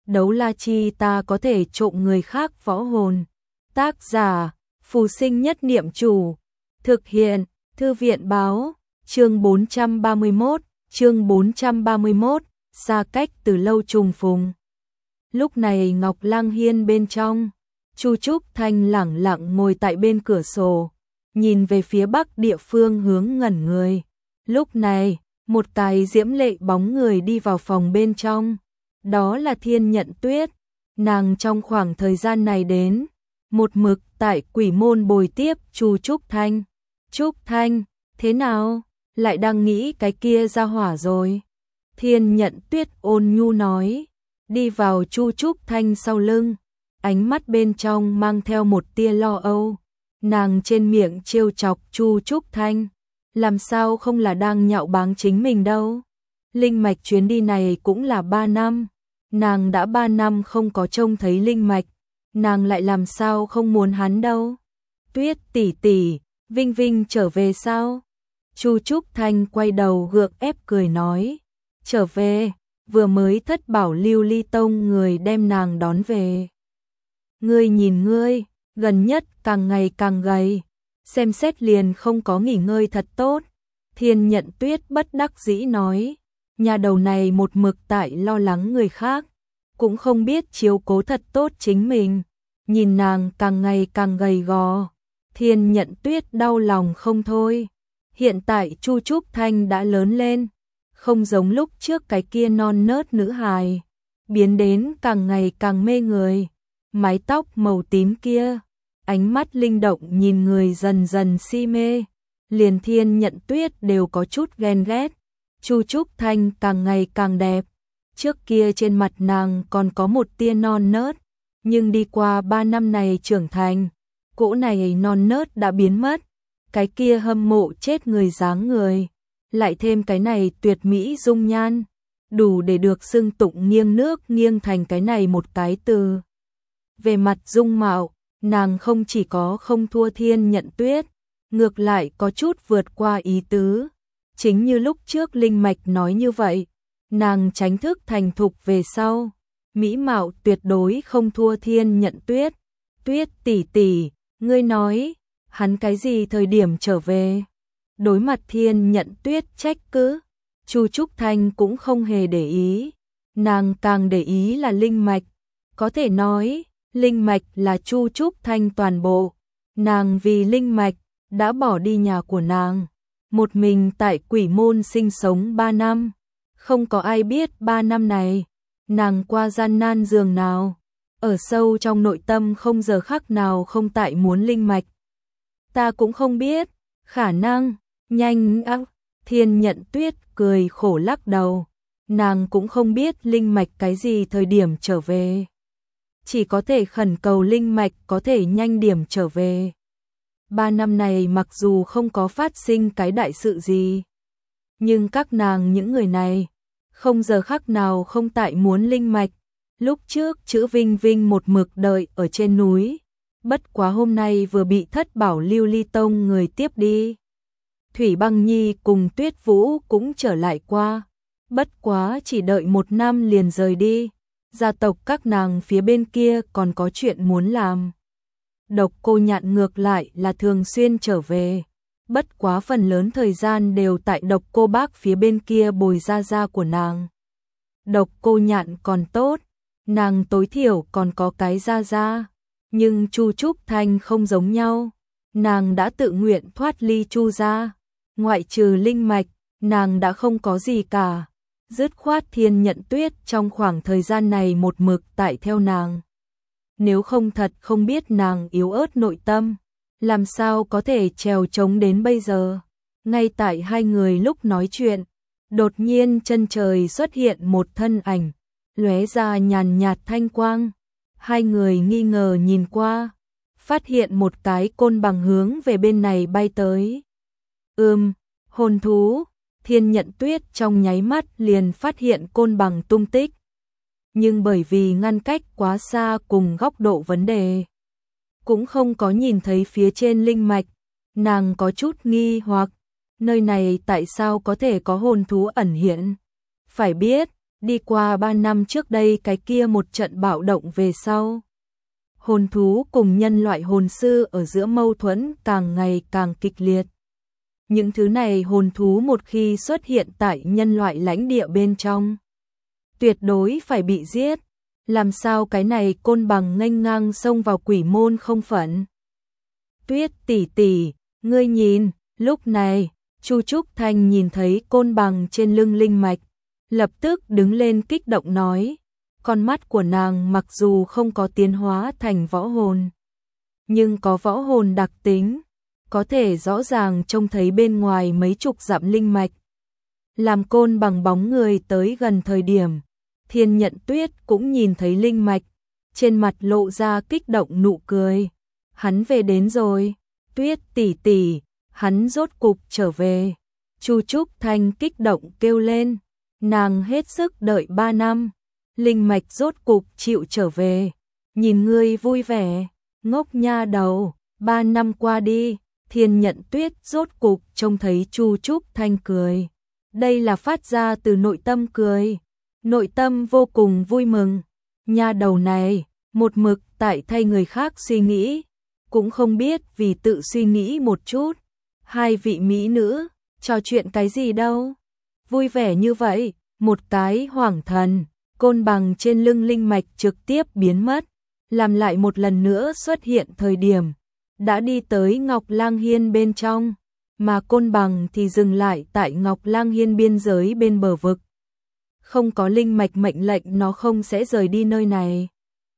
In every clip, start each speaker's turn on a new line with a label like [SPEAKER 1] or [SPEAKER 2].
[SPEAKER 1] đấu la chi ta có thể trộm người khác võ hồn. Tác giả, Phù Sinh Nhất Niệm Chủ. Thực hiện, Thư viện báo, chương 431, xa cách từ lâu trùng phùng. Lúc này Ngọc Lăng Hiên bên trong, Chu Trúc Thanh lẳng lặng ngồi tại bên cửa sổ, nhìn về phía bắc địa phương hướng ngẩn người. Lúc này, một cái diễm lệ bóng người đi vào phòng bên trong, đó là Thiên Nhận Tuyết. Nàng trong khoảng thời gian này đến, một mực tại Quỷ Môn bồi tiếp Chu Trúc Thanh. Trúc Thanh, thế nào? Lại đang nghĩ cái kia ra hỏa rồi. Thiên Nhận Tuyết ôn nhu nói, đi vào Chu Trúc Thanh sau lưng, ánh mắt bên trong mang theo một tia lo âu. Nàng trên miệng trêu chọc Chu Trúc Thanh, làm sao không là đang nhạo báng chính mình đâu. Linh mạch chuyến đi này cũng là 3 năm, nàng đã 3 năm không có trông thấy linh mạch, nàng lại làm sao không muốn hắn đâu. Tuyết tỷ tỷ, Vinh Vinh trở về sao? Chu Trúc Thanh quay đầu gượng ép cười nói, trở về, vừa mới Thất Bảo Lưu Ly Tông người đem nàng đón về. Ngươi nhìn ngươi, gần nhất càng ngày càng gầy, xem xét liền không có nghỉ ngơi thật tốt. Thiên Nhận Tuyết bất đắc dĩ nói, nhà đầu này một mực tại lo lắng người khác, cũng không biết chiếu cố thật tốt chính mình. Nhìn nàng càng ngày càng gầy gò, Thiên Nhận Tuyết đau lòng không thôi. Hiện tại Chu Trúc Thanh đã lớn lên, không giống lúc trước cái kia non nớt nữ hài, biến đến càng ngày càng mê người. Mái tóc màu tím kia, ánh mắt linh động nhìn người dần dần si mê, liền Thiên Nhận Tuyết đều có chút ghen ghét. Chu Trúc Thanh càng ngày càng đẹp, trước kia trên mặt nàng còn có một tia non nớt, nhưng đi qua 3 năm này trưởng thành, cỗ này non nớt đã biến mất, cái kia hâm mộ chết người dáng người, lại thêm cái này tuyệt mỹ dung nhan, đủ để được xưng tụng nghiêng nước nghiêng thành cái này một cái từ. Về mặt dung mạo, nàng không chỉ có không thua Thiên Nhận Tuyết, ngược lại có chút vượt qua ý tứ. Chính như lúc trước Linh Mạch nói như vậy, nàng tránh thức thành thục về sau, mỹ mạo tuyệt đối không thua Thiên Nhận Tuyết. Tuyết tỷ tỷ, ngươi nói, hắn cái gì thời điểm trở về? Đối mặt Thiên Nhận Tuyết trách cứ, Chu Trúc Thanh cũng không hề để ý, nàng càng để ý là Linh Mạch. Có thể nói, Linh Mạch là Chu Trúc Thanh toàn bộ, nàng vì Linh Mạch đã bỏ đi nhà của nàng, một mình tại Quỷ Môn sinh sống 3 năm, không có ai biết 3 năm này nàng qua gian nan giường nào, ở sâu trong nội tâm không giờ khắc nào không tại muốn Linh Mạch. Ta cũng không biết, khả năng, nhanh ác. Thiên Nhận Tuyết cười khổ lắc đầu, nàng cũng không biết Linh Mạch cái gì thời điểm trở về, chỉ có thể khẩn cầu Linh Mạch có thể nhanh điểm trở về. 3 năm này mặc dù không có phát sinh cái đại sự gì, nhưng các nàng những người này, không giờ khắc nào không tại muốn Linh Mạch. Lúc trước chữ Vinh Vinh một mực đợi ở trên núi, bất quá hôm nay vừa bị Thất Bảo Lưu Ly Tông người tiếp đi. Thủy Băng Nhi cùng Tuyết Vũ cũng trở lại qua, bất quá chỉ đợi 1 năm liền rời đi. Gia tộc các nàng phía bên kia còn có chuyện muốn làm. Độc Cô Nhạn ngược lại là thường xuyên trở về, bất quá phần lớn thời gian đều tại Độc Cô Bác phía bên kia bồi gia của nàng. Độc Cô Nhạn còn tốt, nàng tối thiểu còn có cái gia, nhưng Chu Trúc Thanh không giống nhau, nàng đã tự nguyện thoát ly Chu gia, ngoại trừ Linh Mạch, nàng đã không có gì cả. Dứt khoát Thiên Nhận Tuyết trong khoảng thời gian này một mực tại theo nàng. Nếu không thật không biết nàng yếu ớt nội tâm, làm sao có thể trèo trống đến bây giờ. Ngay tại hai người lúc nói chuyện, đột nhiên chân trời xuất hiện một thân ảnh, lóe ra nhàn nhạt thanh quang. Hai người nghi ngờ nhìn qua, phát hiện một cái côn bằng hướng về bên này bay tới. Hồn thú. Thiên Nhận Tuyết trong nháy mắt liền phát hiện côn bằng tung tích, nhưng bởi vì ngăn cách quá xa cùng góc độ vấn đề, cũng không có nhìn thấy phía trên linh mạch. Nàng có chút nghi hoặc, nơi này tại sao có thể có hồn thú ẩn hiện? Phải biết, Đi qua 3 năm trước đây cái kia một trận bạo động về sau. Hồn thú cùng nhân loại hồn sư ở giữa mâu thuẫn càng ngày càng kịch liệt. Những thứ này hồn thú một khi xuất hiện tại nhân loại lãnh địa bên trong, tuyệt đối phải bị giết. Làm sao cái này Côn Bằng nghênh ngang xông vào quỷ môn không phận? Tuyết tỷ tỷ, ngươi nhìn, lúc này, Chu Trúc Thanh nhìn thấy Côn Bằng trên lưng linh mạch, lập tức đứng lên kích động nói, con mắt của nàng mặc dù không có tiến hóa thành võ hồn, nhưng có võ hồn đặc tính, có thể rõ ràng trông thấy bên ngoài mấy chục dặm linh mạch. Làm Côn Bằng bóng người tới gần thời điểm, Thiên Nhận Tuyết cũng nhìn thấy linh mạch, trên mặt lộ ra kích động nụ cười. Hắn về đến rồi, Tuyết tỷ tỷ, hắn rốt cục trở về. Chu Trúc Thanh kích động kêu lên, nàng hết sức đợi 3 năm, linh mạch rốt cục chịu trở về. Nhìn ngươi vui vẻ, ngốc nha đầu, 3 năm qua đi, Thiên Nhận Tuyết rốt cục trông thấy Chu Trúc Thanh cười. Đây là phát ra từ nội tâm cười, nội tâm vô cùng vui mừng. Nha đầu này, một mực tại thay người khác suy nghĩ, cũng không biết vì tự suy nghĩ một chút. Hai vị mỹ nữ, trò chuyện cái gì đâu? Vui vẻ như vậy, một cái hoảng thần, Côn Bằng trên lưng linh mạch trực tiếp biến mất, làm lại một lần nữa xuất hiện thời điểm, đã đi tới Ngọc Lang Hiên bên trong, mà Côn Bằng thì dừng lại tại Ngọc Lang Hiên biên giới bên bờ vực. Không có linh mạch mệnh lệnh nó không sẽ rời đi nơi này.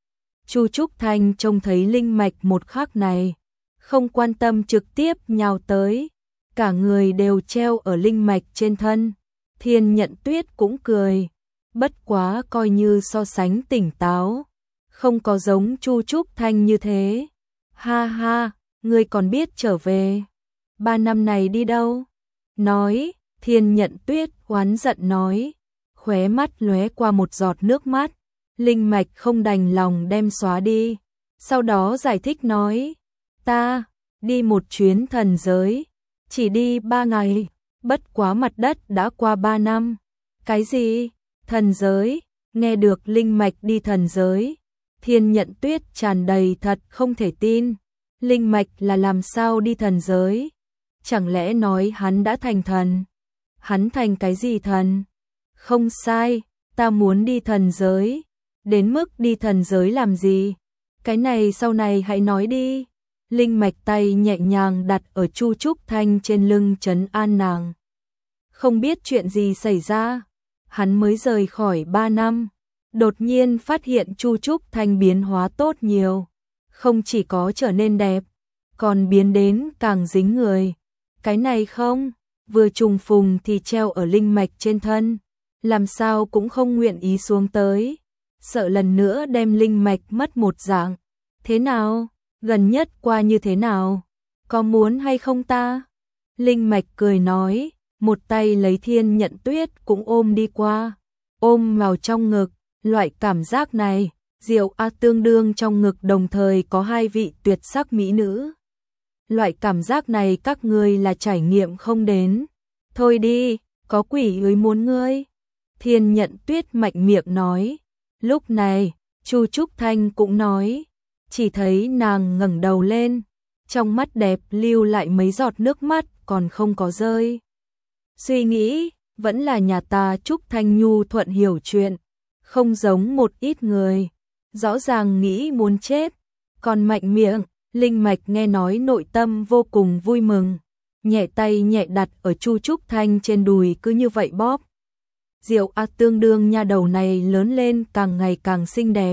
[SPEAKER 1] Chu Trúc Thanh trông thấy linh mạch một khắc này, không quan tâm trực tiếp nhào tới, cả người đều treo ở linh mạch trên thân. Thiên Nhận Tuyết cũng cười, bất quá coi như so sánh tỉnh táo, không có giống Chu Trúc Thanh như thế. Ha ha, ngươi còn biết trở về, 3 năm này đi đâu? Nói, Thiên Nhận Tuyết oán giận nói, khóe mắt lóe qua một giọt nước mắt, linh mạch không đành lòng đem xóa đi, sau đó giải thích nói, ta đi một chuyến thần giới, chỉ đi 3 ngày, bất quá mặt đất đã qua 3 năm. Cái gì? Thần giới? Nghe được linh mạch đi thần giới, Thiên Nhận Tuyết tràn đầy thật không thể tin. Linh mạch là làm sao đi thần giới? Chẳng lẽ nói hắn đã thành thần? Hắn thành cái gì thần? Không sai, ta muốn đi thần giới. Đến mức đi thần giới làm gì? Cái này sau này hãy nói đi. Linh mạch tay nhẹ nhàng đặt ở Chu Trúc Thanh trên lưng trấn an nàng. Không biết chuyện gì xảy ra, hắn mới rời khỏi 3 năm, đột nhiên phát hiện Chu Trúc Thanh biến hóa tốt nhiều, không chỉ có trở nên đẹp, còn biến đến càng dính người. Cái này không, vừa trùng phùng thì treo ở linh mạch trên thân, làm sao cũng không nguyện ý xuống tới, sợ lần nữa đem linh mạch mất một dạng. Thế nào? Gần nhất qua như thế nào? Có muốn hay không ta? Linh mạch cười nói, một tay lấy Thiên Nhận Tuyết cũng ôm đi qua, ôm vào trong ngực, loại cảm giác này, Diệu tương đương trong ngực đồng thời có 2 vị tuyệt sắc mỹ nữ. Loại cảm giác này các ngươi là trải nghiệm không đến. Thôi đi, có quỷ ơi muốn ngươi. Thiên Nhận Tuyết mạnh miệng nói. Lúc này, Chu Trúc Thanh cũng nói, chỉ thấy nàng ngẩng đầu lên, trong mắt đẹp lưu lại mấy giọt nước mắt còn không có rơi. Suy nghĩ, vẫn là nhà ta Trúc Thanh nhu thuận hiểu chuyện, không giống một ít người, rõ ràng nghĩ muốn chết, còn mạnh miệng. Linh mạch nghe nói nội tâm vô cùng vui mừng, nhẹ tay nhẹ đặt ở Chu Trúc Thanh trên đùi cứ như vậy bóp. Diệu tương đương nha đầu này lớn lên càng ngày càng xinh đẹp.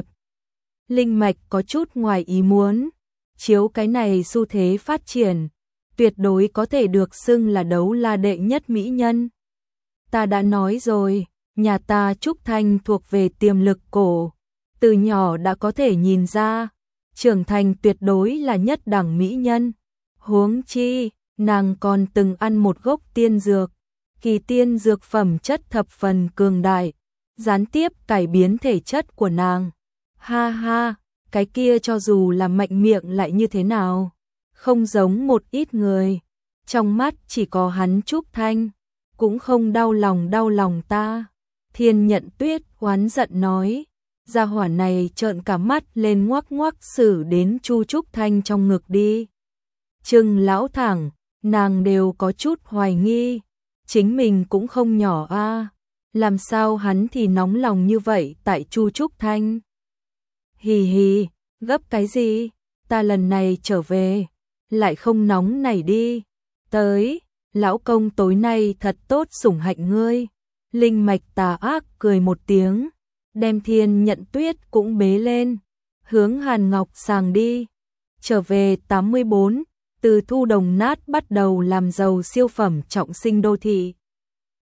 [SPEAKER 1] Linh mạch có chút ngoài ý muốn, chiếu cái này xu thế phát triển, tuyệt đối có thể được xưng là đấu la đệ nhất mỹ nhân. Ta đã nói rồi, nhà ta Trúc Thanh thuộc về tiềm lực cổ, từ nhỏ đã có thể nhìn ra, trưởng thành tuyệt đối là nhất đẳng mỹ nhân. Huống chi, nàng còn từng ăn một gốc tiên dược, kỳ tiên dược phẩm chất thập phần cường đại, gián tiếp cải biến thể chất của nàng. Ha ha, cái kia cho dù là mạnh miệng lại như thế nào, không giống một ít người, trong mắt chỉ có hắn Trúc Thanh, cũng không đau lòng ta. Thiên Nhận Tuyết oán giận nói, gia hỏa này trợn cả mắt lên ngoắc ngoắc xử đến Chu Trúc Thanh trong ngực đi. Trừng lão thẳng, nàng đều có chút hoài nghi, chính mình cũng không nhỏ a, làm sao hắn thì nóng lòng như vậy tại Chu Trúc Thanh. Hì hì, gấp cái gì, ta lần này trở về, lại không nóng này đi, tới, lão công tối nay thật tốt sủng hạnh ngươi. Linh Mạch tà ác cười một tiếng, đem Thiên Nhận Tuyết cũng bế lên, hướng Hàn Ngọc Sàng đi. Trở về 84, từ thu đồng nát bắt đầu làm giàu siêu phẩm trọng sinh đô thị.